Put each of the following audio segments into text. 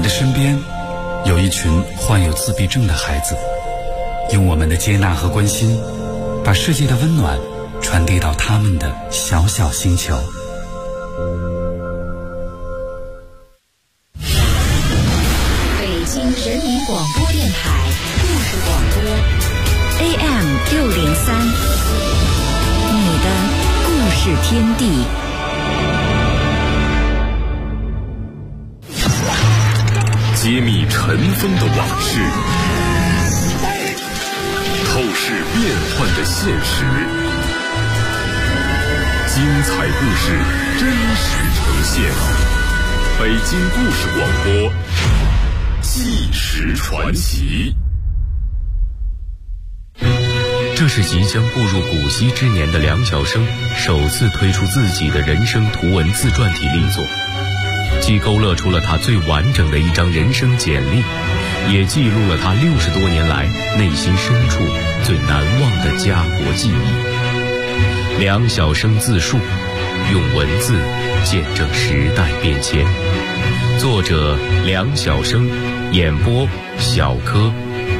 的身边有一群患有自闭症的孩子，用我们的接纳和关心，把世界的温暖传递到他们的小小星球。 北京人民广播电台故事广播 AM603，你的故事天地。 揭秘尘封的往事，透视变幻的现实，精彩故事真实呈现。北京故事广播，纪实传奇。 这是即将步入古稀之年的梁晓声首次推出自己的人生图文自传体力作，既勾勒出了他最完整的一张人生简历，也记录了他60多年来内心深处最难忘的家国记忆。梁晓声自述，用文字见证时代变迁。作者梁晓声，演播小柯。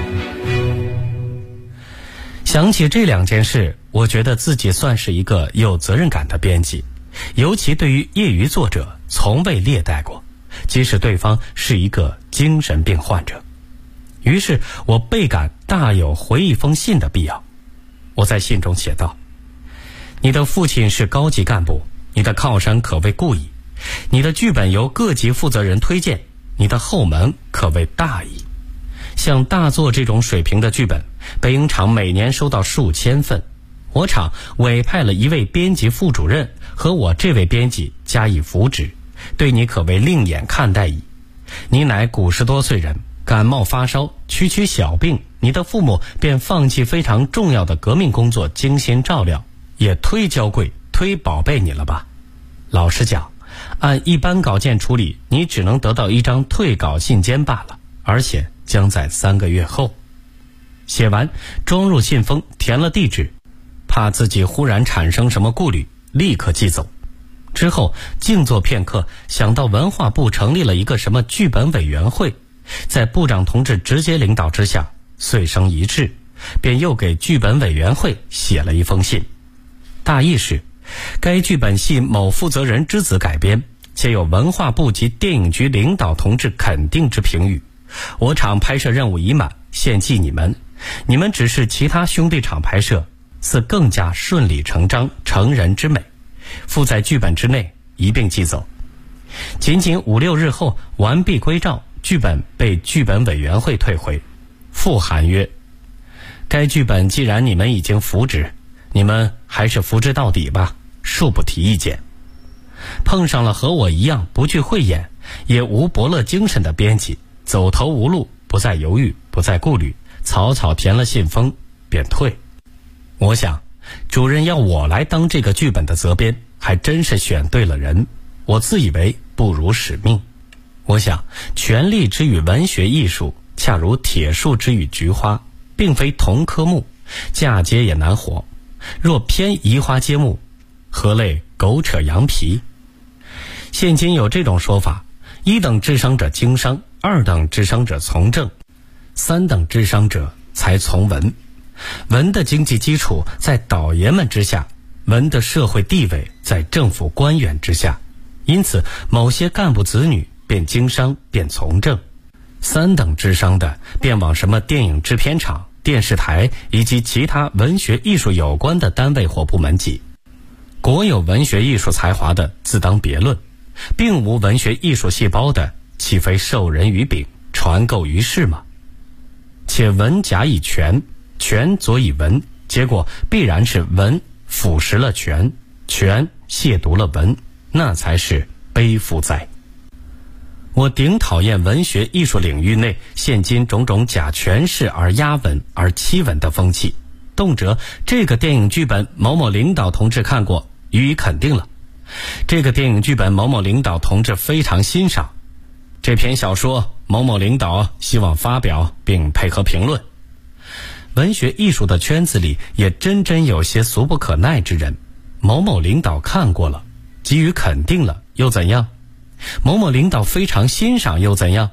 想起这两件事，我觉得自己算是一个有责任感的编辑，尤其对于业余作者从未劣待过，即使对方是一个精神病患者。于是我倍感大有回一封信的必要。我在信中写道：你的父亲是高级干部，你的靠山可谓故矣，你的剧本由各级负责人推荐，你的后门可谓大矣。像大作这种水平的剧本，北影厂每年收到数千份，我厂委派了一位编辑副主任和我这位编辑加以扶植，对你可谓另眼看待矣。你乃50多岁人，感冒发烧，区区小病，你的父母便放弃非常重要的革命工作，精心照料，也忒娇贵忒宝贝你了吧。老实讲，按一般稿件处理，你只能得到一张退稿信笺罢了，而且将在3个月后。写完装入信封，填了地址，怕自己忽然产生什么顾虑，立刻寄走。之后静坐片刻，想到文化部成立了一个什么剧本委员会，在部长同志直接领导之下，遂生一致，便又给剧本委员会写了一封信。大意是，该剧本系某负责人之子改编，且有文化部及电影局领导同志肯定之评语。我厂拍摄任务已满，献祭你们，你们只是其他兄弟厂拍摄，似更加顺理成章，成人之美，附在剧本之内，一并寄走。仅仅5、6日后完毕归赵，剧本被剧本委员会退回，复函曰：该剧本既然你们已经扶植，你们还是扶植到底吧，恕不提意见。碰上了和我一样不具慧眼也无伯乐精神的编辑，走投无路，不再犹豫，不再顾虑，草草填了信封便退。我想主任要我来当这个剧本的责编，还真是选对了人。我自以为不辱使命。我想权力之于文学艺术，恰如铁树之于菊花，并非同科目，嫁接也难活。若偏移花接木，何类狗扯羊皮？现今有这种说法：1等智商者经商，2等智商者从政，3等智商者才从文。文的经济基础在倒爷们之下，文的社会地位在政府官员之下，因此某些干部子女便经商便从政。3等智商的便往什么电影制片厂、电视台以及其他文学艺术有关的单位或部门挤。国有文学艺术才华的自当别论，并无文学艺术细胞的，岂非授人于柄，传构于世吗？且文假以权，权佐以文，结果必然是文腐蚀了权，权亵渎了文，那才是悲负哉。我顶讨厌文学艺术领域内现今种种假权势而压文而欺文的风气，动辄这个电影剧本某某领导同志看过，予以肯定了，这个电影剧本某某领导同志非常欣赏，这篇小说某某领导希望发表并配合评论。文学艺术的圈子里也真有些俗不可耐之人，某某领导看过了，给予肯定了又怎样？某某领导非常欣赏又怎样？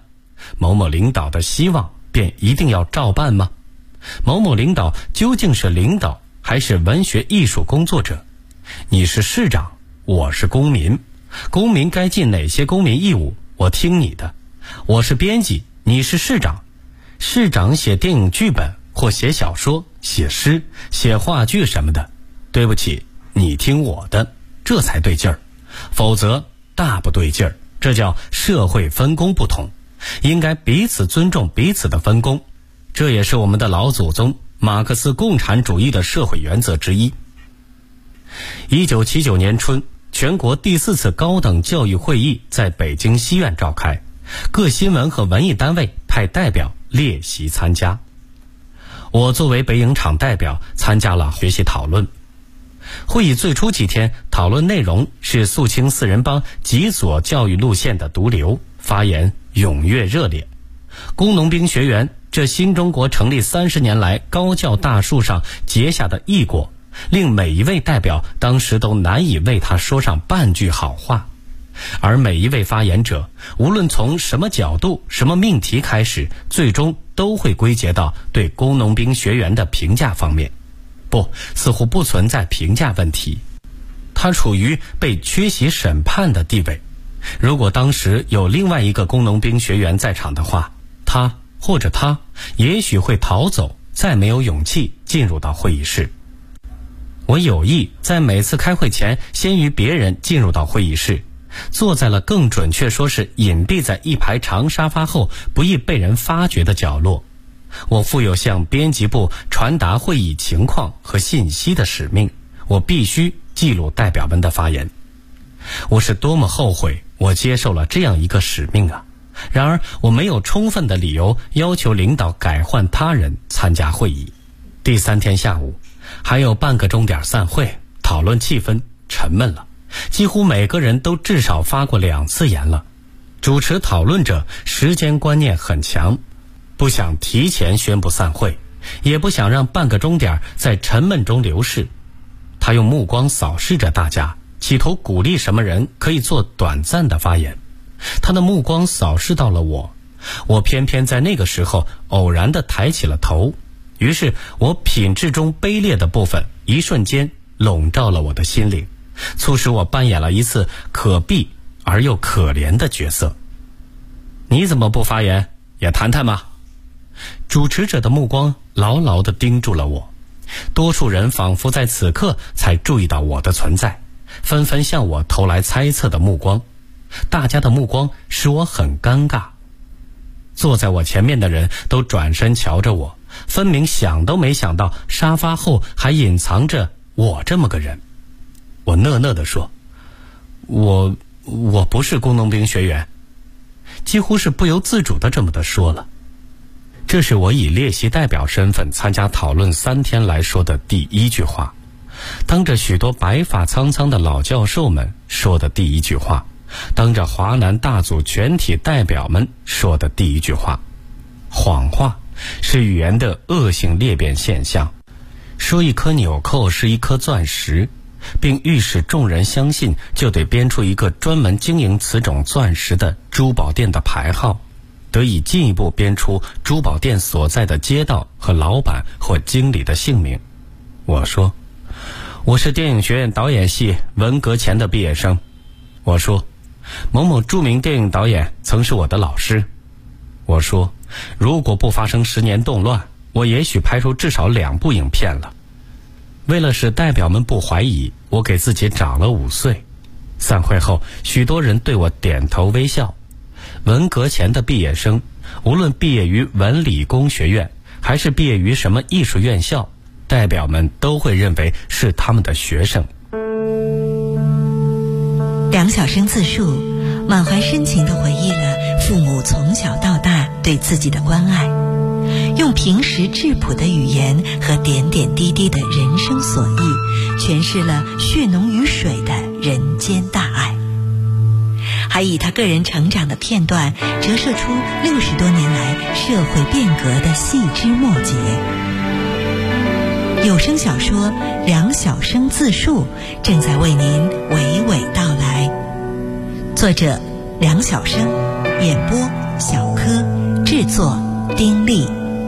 某某领导的希望便一定要照办吗？某某领导究竟是领导还是文学艺术工作者？你是市长，我是公民，公民该尽哪些公民义务，我听你的。我是编辑，你是市长，市长写电影剧本或写小说、写诗、写话剧什么的，对不起，你听我的，这才对劲儿，否则大不对劲儿。这叫社会分工不同，应该彼此尊重彼此的分工，这也是我们的老祖宗马克思共产主义的社会原则之一。1979年春，全国第4次高等教育会议在北京西院召开，各新闻和文艺单位派代表列席参加。我作为北影厂代表参加了学习讨论。会议最初几天，讨论内容是肃清四人帮极左教育路线的毒瘤，发言踊跃热烈。工农兵学员这新中国成立30年来高教大树上结下的异果，令每一位代表当时都难以为他说上半句好话。而每一位发言者，无论从什么角度、什么命题开始，最终都会归结到对工农兵学员的评价方面。不，似乎不存在评价问题，他处于被缺席审判的地位。如果当时有另外一个工农兵学员在场的话，他或者他也许会逃走，再没有勇气进入到会议室。我有意在每次开会前先于别人进入到会议室，坐在了更准确说是隐蔽在一排长沙发后不易被人发觉的角落。我负有向编辑部传达会议情况和信息的使命，我必须记录代表们的发言。我是多么后悔我接受了这样一个使命啊！然而我没有充分的理由要求领导改换他人参加会议。第3天下午还有半个钟点散会，讨论气氛沉闷了，几乎每个人都至少发过2次言了。主持讨论者时间观念很强，不想提前宣布散会，也不想让半个钟点在沉闷中流逝。他用目光扫视着大家，企图鼓励什么人可以做短暂的发言。他的目光扫视到了我，我偏偏在那个时候偶然地抬起了头，于是我品质中卑劣的部分一瞬间笼罩了我的心灵，促使我扮演了一次可避而又可怜的角色。你怎么不发言，也谈谈嘛？主持者的目光牢牢地盯住了我，多数人仿佛在此刻才注意到我的存在，纷纷向我投来猜测的目光。大家的目光使我很尴尬。坐在我前面的人都转身瞧着我，分明想都没想到沙发后还隐藏着我这么个人。我讷讷地说，我不是工农兵学员，几乎是不由自主地这么地说了。这是我以列席代表身份参加讨论3天来说的第1句话，当着许多白发苍苍的老教授们说的第1句话，当着华南大组全体代表们说的第1句话。谎话是语言的恶性裂变现象，说一颗纽扣是一颗钻石，并欲使众人相信，就得编出一个专门经营此种钻石的珠宝店的牌号，得以进一步编出珠宝店所在的街道和老板或经理的姓名。我说，我是电影学院导演系文革前的毕业生。我说，某某著名电影导演曾是我的老师。我说，如果不发生10年动乱，我也许拍出至少2部影片了。为了使代表们不怀疑，我给自己长了5岁。散会后，许多人对我点头微笑。文革前的毕业生，无论毕业于文理工学院还是毕业于什么艺术院校，代表们都会认为是他们的学生。 梁晓声自述，满怀深情地回忆了父母从小到大对自己的关爱，用平实质朴的语言和点点滴滴的人生所忆，诠释了血浓于水的人间大爱，还以他个人成长的片段折射出60多年来社会变革的细枝末节。有声小说《梁晓声自述》正在为您娓娓道来，作者梁晓声， 演播小柯，制作丁力。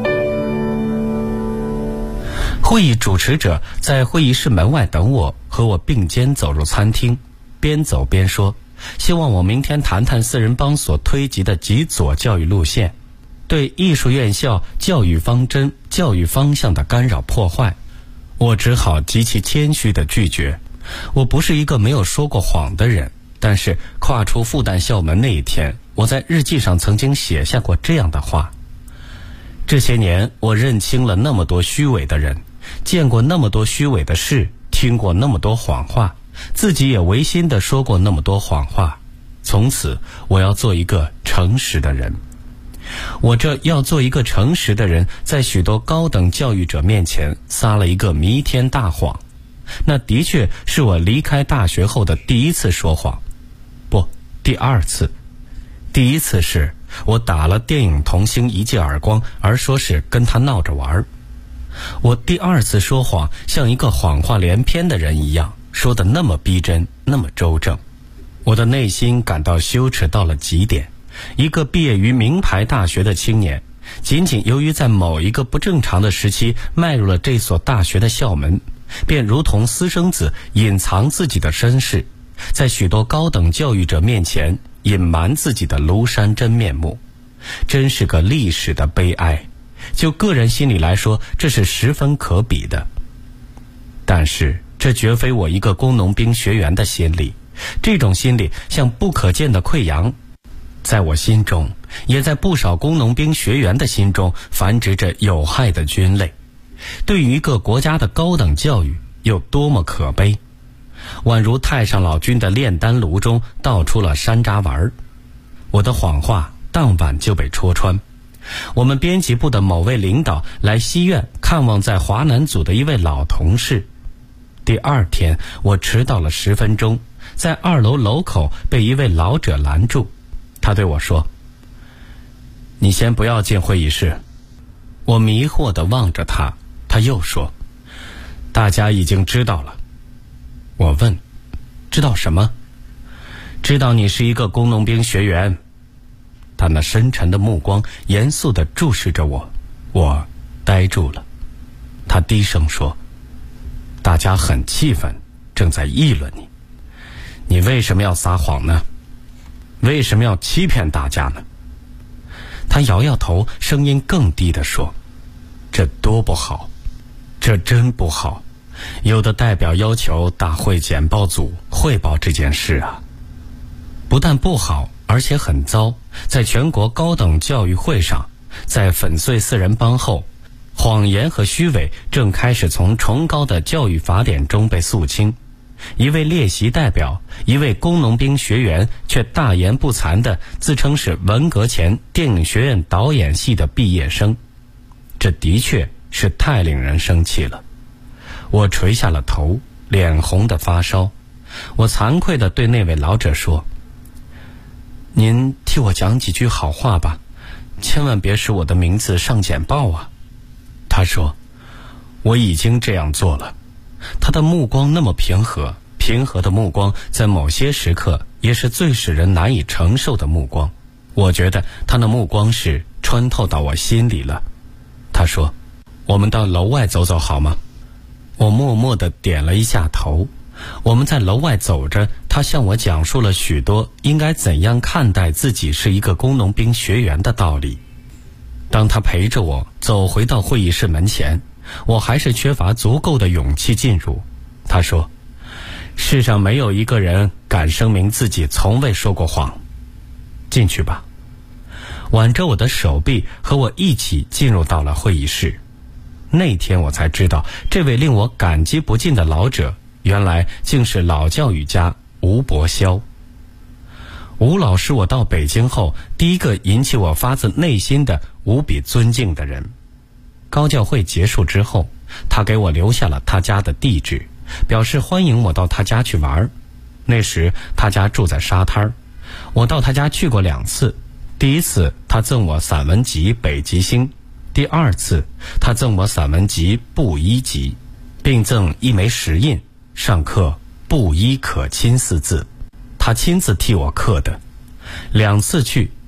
会议主持者在会议室门外等我，和我并肩走入餐厅，边走边说，希望我明天谈谈四人帮所推及的极左教育路线对艺术院校教育方针、教育方向的干扰破坏。我只好极其谦虚地拒绝。我不是一个没有说过谎的人，但是跨出复旦校门那一天，我在日记上曾经写下过这样的话：这些年我认清了那么多虚伪的人，见过那么多虚伪的事，听过那么多谎话，自己也违心地说过那么多谎话。从此我要做一个诚实的人。我这要做一个诚实的人，在许多高等教育者面前撒了一个弥天大谎。那的确是我离开大学后的第一次说谎，不，第二次。第一次是我打了电影童星一记耳光，而说是跟他闹着玩。我第二次说谎，像一个谎话连篇的人一样，说得那么逼真，那么周正。我的内心感到羞耻到了极点。一个毕业于名牌大学的青年，仅仅由于在某一个不正常的时期迈入了这所大学的校门，便如同私生子隐藏自己的身世，在许多高等教育者面前隐瞒自己的庐山真面目，真是个历史的悲哀。就个人心理来说，这是十分可比的。但是这绝非我一个工农兵学员的心理，这种心理像不可见的溃疡，在我心中，也在不少工农兵学员的心中繁殖着有害的菌类。对于一个国家的高等教育有多么可悲，宛如太上老君的炼丹炉中倒出了山楂丸。我的谎话当晚就被戳穿。我们编辑部的某位领导来西院看望在华南组的一位老同事。第二天我迟到了10分钟，在2楼楼口被一位老者拦住。他对我说，你先不要进会议室。我迷惑地望着他，他又说，大家已经知道了。我问，知道什么？知道你是一个工农兵学员。他那深沉的目光严肃地注视着我，我呆住了。他低声说，大家很气愤，正在议论你，你为什么要撒谎呢？为什么要欺骗大家呢？他摇摇头，声音更低地说，这多不好，这真不好。有的代表要求大会简报组汇报这件事啊，不但不好，而且很糟。在全国高等教育会上，在粉碎四人帮后，谎言和虚伪正开始从崇高的教育法典中被肃清。一位列席代表，一位工农兵学员，却大言不惭地自称是文革前电影学院导演系的毕业生，这的确是太令人生气了。我垂下了头，脸红得发烧。我惭愧地对那位老者说，您替我讲几句好话吧，千万别使我的名字上简报啊。他说，我已经这样做了。他的目光那么平和，平和的目光在某些时刻也是最使人难以承受的目光。我觉得他的目光是穿透到我心里了。他说，我们到楼外走走好吗？我默默地点了一下头。我们在楼外走着，他向我讲述了许多应该怎样看待自己是一个工农兵学员的道理。当他陪着我走回到会议室门前，我还是缺乏足够的勇气进入。他说，世上没有一个人敢声明自己从未说过谎。进去吧。挽着我的手臂，和我一起进入到了会议室。那天我才知道，这位令我感激不尽的老者，原来竟是老教育家吴伯霄。吴老是我到北京后第一个引起我发自内心的无比尊敬的人。高教会结束之后，他给我留下了他家的地址，表示欢迎我到他家去玩。那时他家住在沙滩，我到他家去过2次。第一次他赠我散文集《北极星》，第二次他赠我散文集《布衣集》，并赠一枚石印，上刻“布衣可亲”4字，他亲自替我刻的。2次去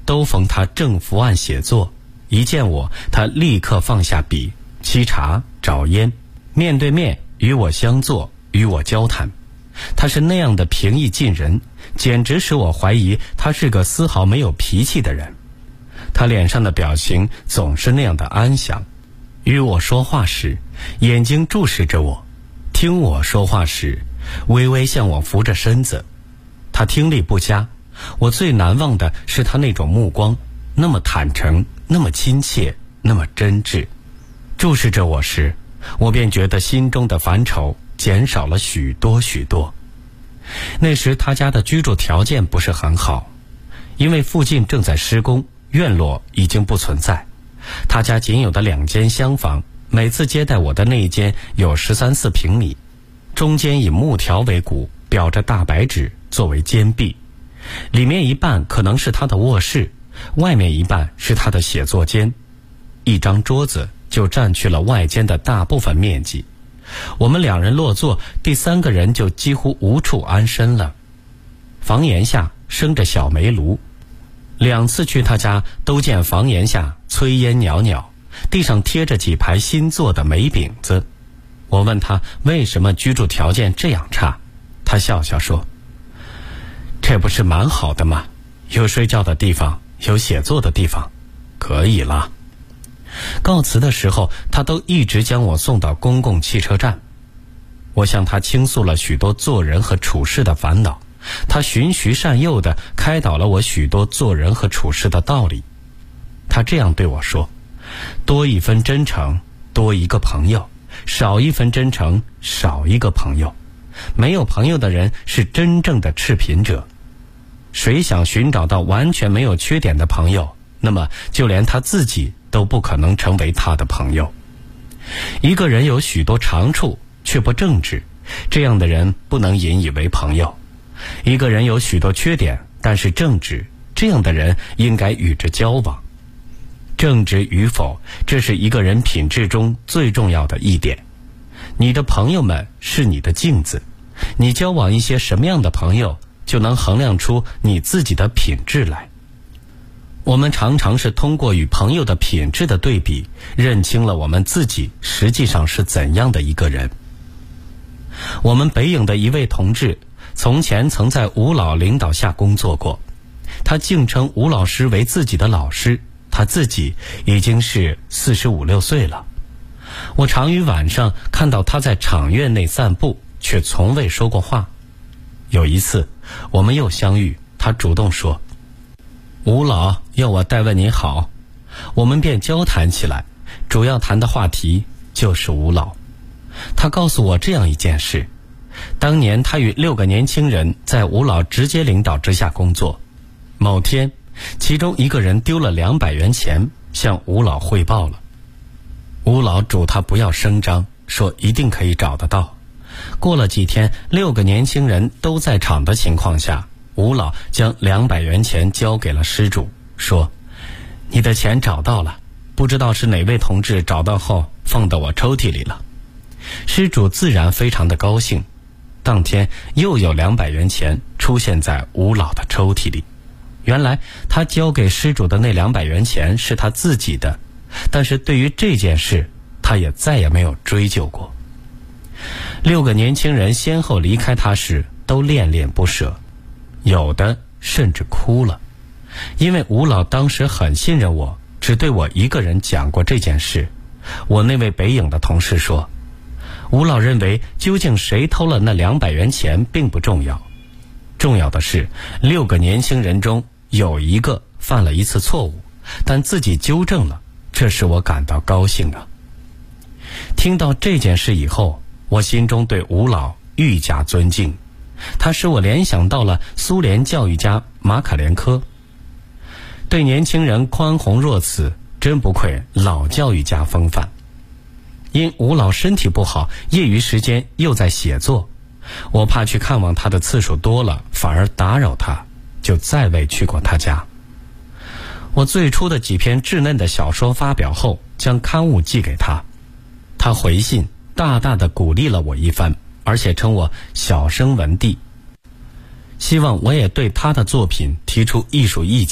都逢他正伏案写作，一见我，他立刻放下笔，沏茶找烟，面对面与我相坐，与我交谈。他是那样的平易近人，简直使我怀疑他是个丝毫没有脾气的人。他脸上的表情总是那样的安详，与我说话时眼睛注视着我，听我说话时微微向我扶着身子。他听力不佳，我最难忘的是他那种目光，那么坦诚，那么亲切，那么真挚。注视着我时，我便觉得心中的烦愁减少了许多许多。那时他家的居住条件不是很好，因为附近正在施工，院落已经不存在。他家仅有的2间厢房，每次接待我的那一间有13、14平米，中间以木条为骨，裱着大白纸作为间壁，里面一半可能是他的卧室，外面一半是他的写作间。一张桌子就占据了外间的大部分面积，我们2人落座，第3个人就几乎无处安身了。房檐下生着小煤炉，2次去他家都见房檐下炊烟袅袅，地上贴着几排新做的煤饼子。我问他为什么居住条件这样差，他笑笑说：“这不是蛮好的吗？有睡觉的地方，有写作的地方，可以了。”告辞的时候，他都一直将我送到公共汽车站。我向他倾诉了许多做人和处事的烦恼，他循循善诱地开导了我许多做人和处事的道理。他这样对我说：“多一分真诚，多一个朋友；少一分真诚，少一个朋友。没有朋友的人是真正的赤贫者。谁想寻找到完全没有缺点的朋友，那么就连他自己都不可能成为他的朋友。一个人有许多长处却不正直，这样的人不能引以为朋友。一个人有许多缺点但是正直，这样的人应该与之交往。正直与否，这是一个人品质中最重要的一点。你的朋友们是你的镜子，你交往一些什么样的朋友，就能衡量出你自己的品质来。我们常常是通过与朋友的品质的对比，认清了我们自己实际上是怎样的一个人。我们北影的一位同志，从前曾在吴老领导下工作过，他竟称吴老师为自己的老师，他自己已经是45、6岁了。我常于晚上看到他在厂院内散步，却从未说过话。有一次我们又相遇，他主动说：“吴老要我代问您好。”我们便交谈起来，主要谈的话题就是吴老。他告诉我这样一件事：当年他与6个年轻人在吴老直接领导之下工作，某天其中一个人丢了200元钱，向吴老汇报了。吴老嘱他不要声张，说一定可以找得到。过了几天，6个年轻人都在场的情况下，吴老将200元钱交给了失主，说：“你的钱找到了，不知道是哪位同志找到后放到我抽屉里了。”失主自然非常的高兴。当天又有200元钱出现在吴老的抽屉里。原来他交给失主的那200元钱是他自己的，但是对于这件事他也再也没有追究过。6个年轻人先后离开他时都恋恋不舍，有的甚至哭了。因为吴老当时很信任我，只对我一个人讲过这件事。我那位北影的同事说，吴老认为究竟谁偷了那200元钱并不重要，重要的是6个年轻人中有一个犯了一次错误，但自己纠正了，这使我感到高兴啊。听到这件事以后，我心中对吴老愈加尊敬，他使我联想到了苏联教育家马可连科。对年轻人宽宏若此，真不愧老教育家风范。因吴老身体不好，业余时间又在写作，我怕去看望他的次数多了，反而打扰他，就再未去过他家。我最初的几篇稚嫩的小说发表后，将刊物寄给他，他回信大大的鼓励了我一番，而且称我小生文帝，希望我也对他的作品提出艺术意见，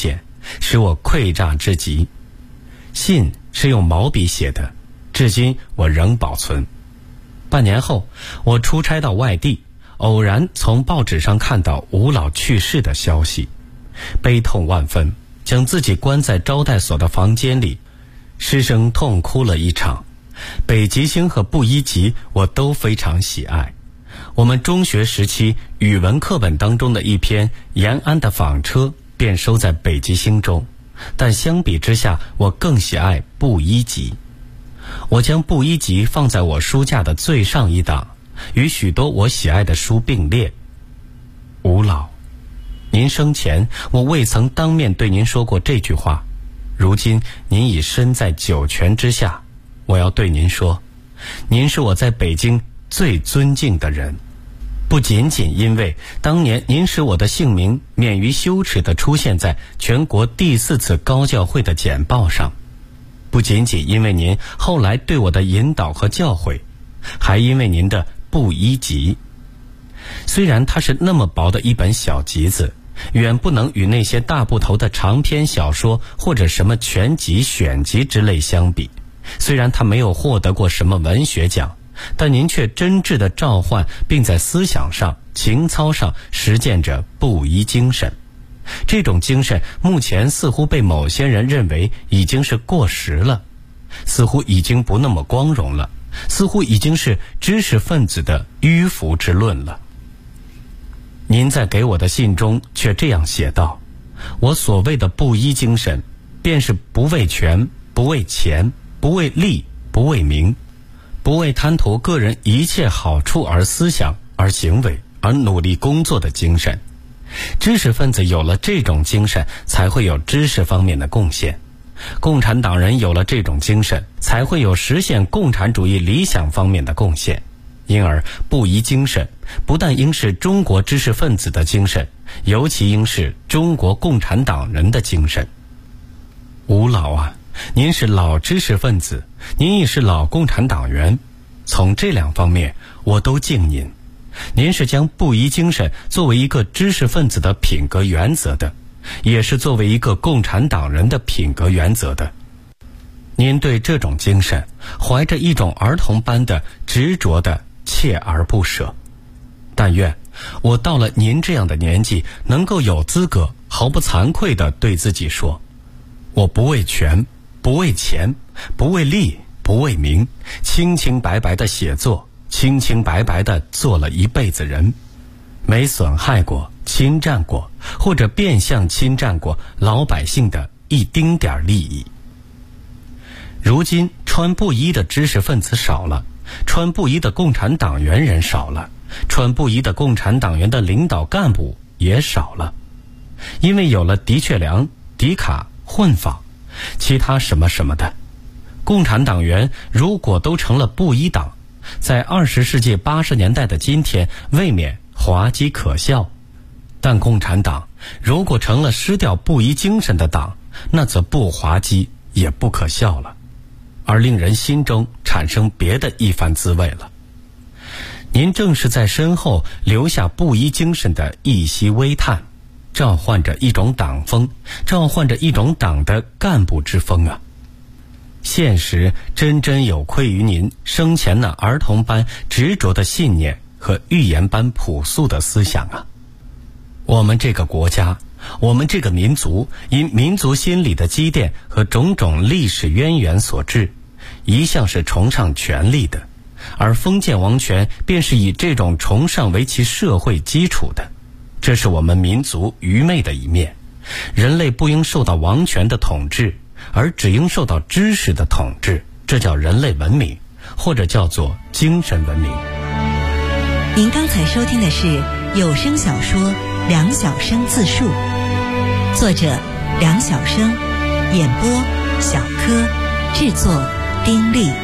使我溃诈至极。信是用毛笔写的，至今我仍保存。半年后，我出差到外地，偶然从报纸上看到吴老去世的消息，悲痛万分，将自己关在招待所的房间里，失声痛哭了一场。北极星和布衣集我都非常喜爱，我们中学时期语文课本当中的一篇延安的纺车便收在北极星中，但相比之下，我更喜爱布衣集。我将布衣集放在我书架的最上一档，与许多我喜爱的书并列。吴老，您生前我未曾当面对您说过这句话，如今您已身在九泉之下，我要对您说，您是我在北京最尊敬的人。不仅仅因为当年您使我的姓名免于羞耻地出现在全国第4次高教会的简报上，不仅仅因为您后来对我的引导和教诲，还因为您的布衣集。虽然它是那么薄的一本小集子，远不能与那些大部头的长篇小说或者什么全集选集之类相比，虽然它没有获得过什么文学奖，但您却真挚地召唤并在思想上情操上实践着布衣精神。这种精神目前似乎被某些人认为已经是过时了，似乎已经不那么光荣了，似乎已经是知识分子的迂腐之论了。您在给我的信中却这样写道，我所谓的布衣精神便是不为权，不为钱，不为利，不为名，不为贪图个人一切好处而思想而行为而努力工作的精神。知识分子有了这种精神，才会有知识方面的贡献，共产党人有了这种精神，才会有实现共产主义理想方面的贡献。因而布衣精神不但应是中国知识分子的精神，尤其应是中国共产党人的精神。吴老啊，您是老知识分子，您也是老共产党员，从这2方面我都敬您。您是将布衣精神作为一个知识分子的品格原则的，也是作为一个共产党人的品格原则的。您对这种精神怀着一种儿童般的执着的锲而不舍。但愿我到了您这样的年纪，能够有资格毫不惭愧地对自己说，我不为权，不为钱，不为利，不为名，清清白白地写作，清清白白地做了一辈子人，没损害过，侵占过，或者变相侵占过老百姓的一丁点利益。如今穿布衣的知识分子少了，穿布衣的共产党员人少了，穿布衣的共产党员的领导干部也少了，因为有了的确良、迪卡、混纺，其他什么什么的。共产党员如果都成了布衣党，在20世纪80年代的今天未免滑稽可笑，但共产党如果成了失掉布衣精神的党，那则不滑稽也不可笑了，而令人心中产生别的一番滋味了。您正是在身后留下布衣精神的一息微叹，召唤着一种党风，召唤着一种党的干部之风啊。现实真真有愧于您生前那儿童般执着的信念和寓言般朴素的思想啊。我们这个国家，我们这个民族，因民族心理的积淀和种种历史渊源所致，一向是崇尚权力的，而封建王权便是以这种崇尚为其社会基础的。这是我们民族愚昧的一面。人类不应受到王权的统治，而只应受到知识的统治，这叫人类文明，或者叫做精神文明。 您刚才收听的是有声小说《梁晓声自述》，作者梁晓声，演播小柯，制作丁力。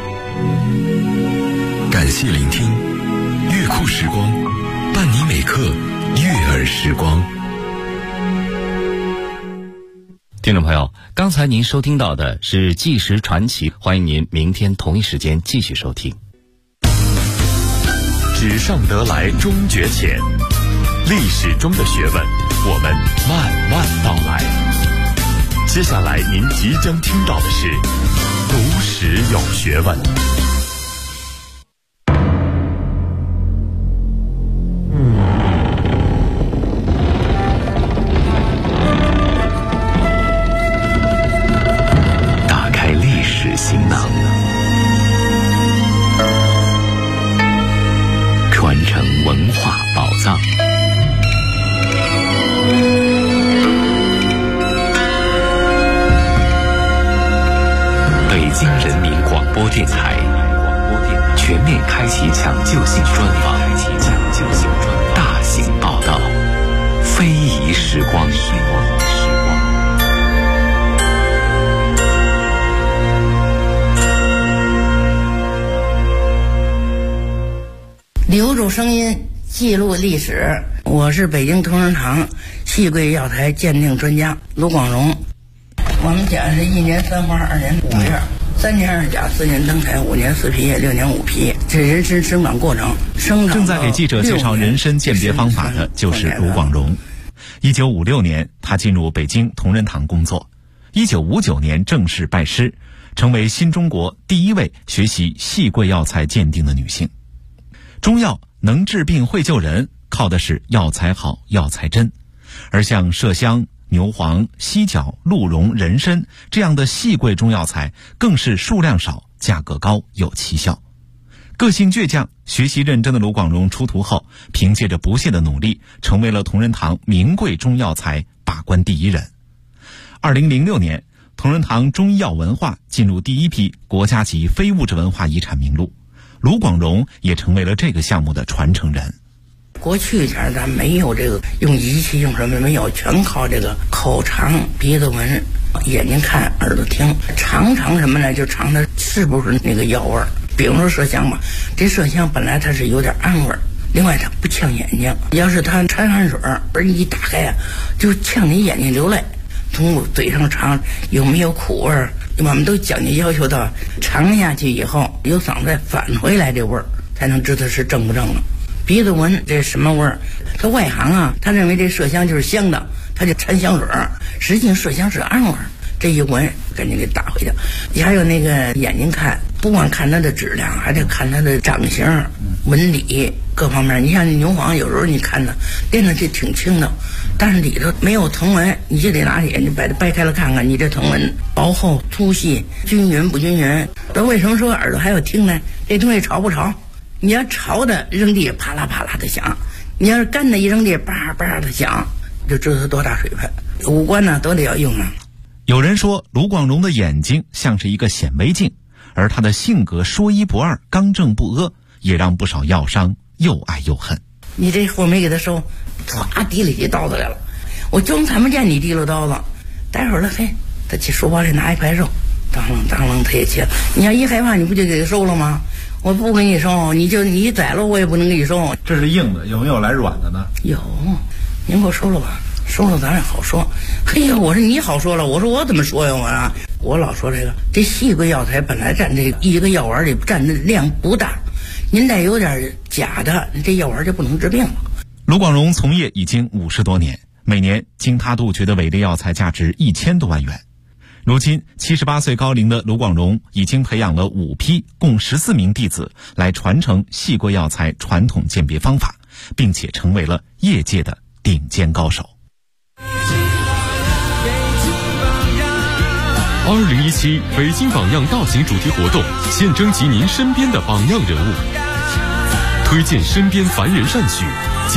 感谢聆听，乐库时光，伴你每刻悦耳时光。 听众朋友，刚才您收听到的是《纪实传奇》，欢迎您明天同一时间继续收听。 纸上得来终觉浅，历史中的学问，我们慢慢道来。 接下来您即将听到的是读史有学问。 打开历史行囊，传承文化宝藏。北京人民广播电台全面开启抢救性专访，大型报道，非遗时光。 留住声音，记录历史。我是北京同仁堂戏柜药材鉴定专家卢广荣。我们讲是1年3花2年5月，3年2甲4年登台5年4皮6年5皮，这人参生长过程。 正在给记者介绍人参鉴别方法的就是卢广荣。1956年，他进入北京同仁堂工作。1959年正式拜师，成为新中国第一位学习戏柜药材鉴定的女性。中药能治病会救人，靠的是药材好、药材真。而像麝香、牛黄、犀角、鹿茸、人参这样的细贵中药材，更是数量少、价格高、有奇效。个性倔强、学习认真的卢广荣出徒后，凭借着不懈的努力，成为了同仁堂名贵中药材把关第一人。2006年，同仁堂中医药文化进入第一批国家级非物质文化遗产名录，卢广荣也成为了这个项目的传承人。 过去前咱没有这个用仪器用什么没有，全靠这个口尝、鼻子闻、眼睛看、耳朵听，尝什么呢？就尝它是不是那个药味儿。比如说麝香吧，这麝香本来它是有点暗味儿，另外它不呛眼睛。要是它掺汗水儿一打开啊，就呛你眼睛流泪。从嘴上尝有没有苦味儿，我们都讲究要求到尝下去以后由嗓子再返回来这味儿，才能知道是正不正了。鼻子闻这什么味儿？他外行啊，他认为这麝香就是香的，他就掺香水儿，实际麝香是暗味儿。这一闻赶紧给打回去。还有那个眼睛看，不光看它的质量，还得看它的长形、纹理各方面。你像牛黄，有时候你看它练的就挺轻的，但是里头没有藤纹，你就得拿眼睛把它掰开了看看，你这藤纹薄厚、粗细、均匀不均匀。那为什么说耳朵还要听呢？这东西潮不潮？你要潮的扔地啪啦啪啦的响，你要是干的一扔地叭叭的响，就知道它多大水分。五官呢都得要用啊。 有人说卢广荣的眼睛像是一个显微镜，而他的性格说一不二、刚正不阿，也让不少药商又爱又恨。 你这货没给他收，唰提起刀子来了，我就看不见你提溜刀子，待会儿了嘿，他去书包里拿一块肉，当啷他也切了。你要一害怕，你不就给他收了吗？我不给你收，你宰了我也不能给你收。 这是硬的，有没有来软的呢？ 有，您给我收了吧，收了咱也好说。嘿呀，我说你好说了，我说我怎么说呀我老说这细贵药材本来占这一个药丸里占的量不大，您再有点假的，这药丸就不能治病了。 卢广荣从业已经50多年，每年经他杜绝的伪劣药材价值1000多万元。如今78岁高龄的卢广荣已经培养了5批共14名弟子来传承细贵药材传统鉴别方法，并且成为了业界的顶尖高手。 2017北京榜样大型主题活动，现征集您身边的榜样人物，推荐身边凡人善举，